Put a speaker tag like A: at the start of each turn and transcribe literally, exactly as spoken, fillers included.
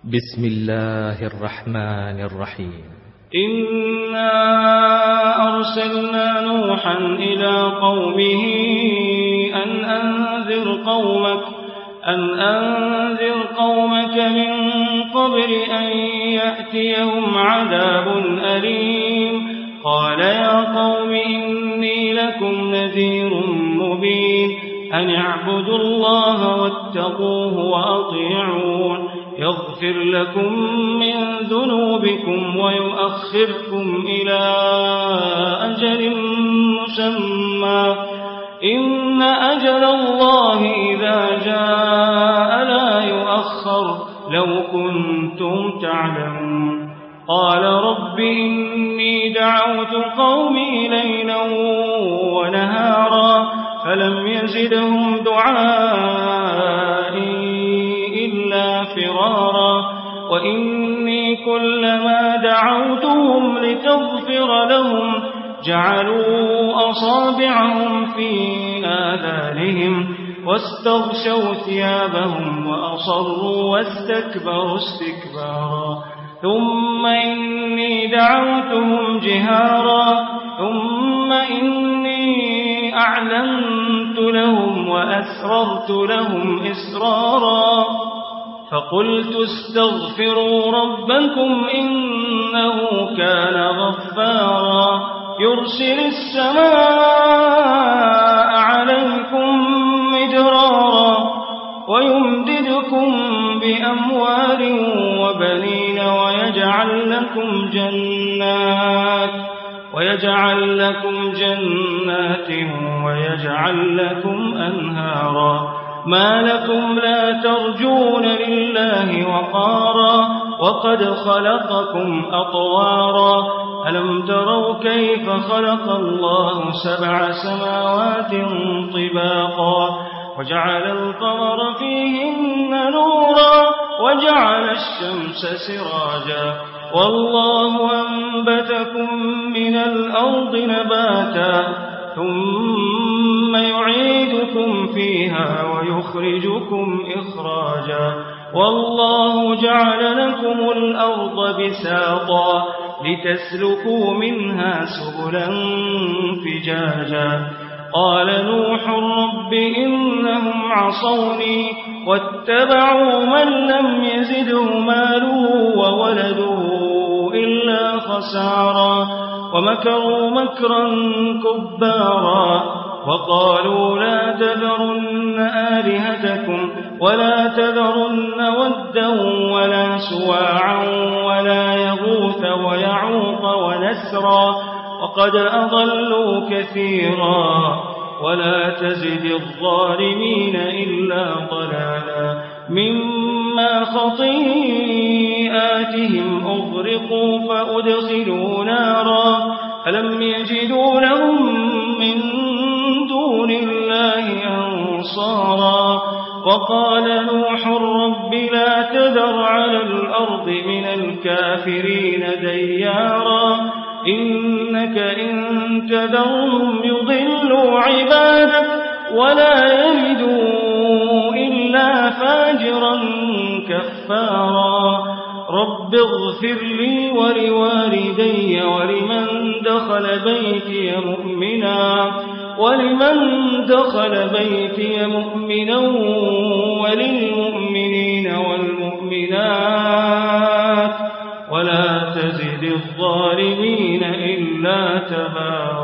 A: بسم الله الرحمن الرحيم.
B: إنا أرسلنا نوحا إلى قومه أن أنذر قومك أن أنذر قومك من قبل أن يأتيهم عذاب أليم. قال يا قوم إني لكم نذير مبين أن اعبدوا الله واتقوه وأطيعون يغفر لكم من ذنوبكم ويؤخركم إلى أجل مسمى إن أجل الله إذا جاء لا يؤخر لو كنتم تعلمون. قال رب إني دعوت قومي ليلا ونهارا فلم يزدهم دعائي إلا فرارا وإني كلما دعوتهم لتغفر لهم جعلوا أصابعهم في آذانهم واستغشوا ثيابهم وأصروا واستكبروا استكبارا ثم إني دعوتهم جهارا ثم إني أعلنت لهم وأسررت لهم إسرارا فقلت استغفروا ربكم إنه كان غفارا يرسل السماء عليكم مدرارا ويمددكم بأموال وبنين ويجعل لكم جنات ويجعل لكم جنات ويجعل لكم أنهارا ما لكم لا ترجون لله وقارا وقد خلقكم أطوارا ألم تروا كيف خلق الله سبع سماوات طباقا وجعل القمر فيهن نورا وجعل الشمس سراجا والله أنبتكم من الأرض نباتا ثم يعيدكم فيها ويخرجكم إخراجا والله جعل لكم الأرض بساطا لتسلكوا منها سبلا فجاجا. قال نوح رب إنهم عصوني واتبعوا من لم يزده ماله وولده إلا خسارا ومكروا مكرا كبارا وقالوا لا تذرن آلهتكم ولا تذرن ودا ولا سواعا ولا يغوث ويعوق ونسرا وقد أضلوا كثيرا ولا تزد الظالمين إلا ضلالا مما خطيئاتهم أغرقوا فأدخلوا نارا ألم يجدوا لهم من دون الله أنصارا. وقال نوح رب لا تذر على الأرض من الكافرين ديارا إنك إن تذرهم يضلوا عبادك ولا يلدوا إلا فاجرا كفارا. رب اغفر لي ولوالدي ولمن دخل بيتي مؤمنا ولمن دخل بيتي مؤمنا وللمؤمنين والمؤمنات ولا تزد الظالمين إلا تبارا.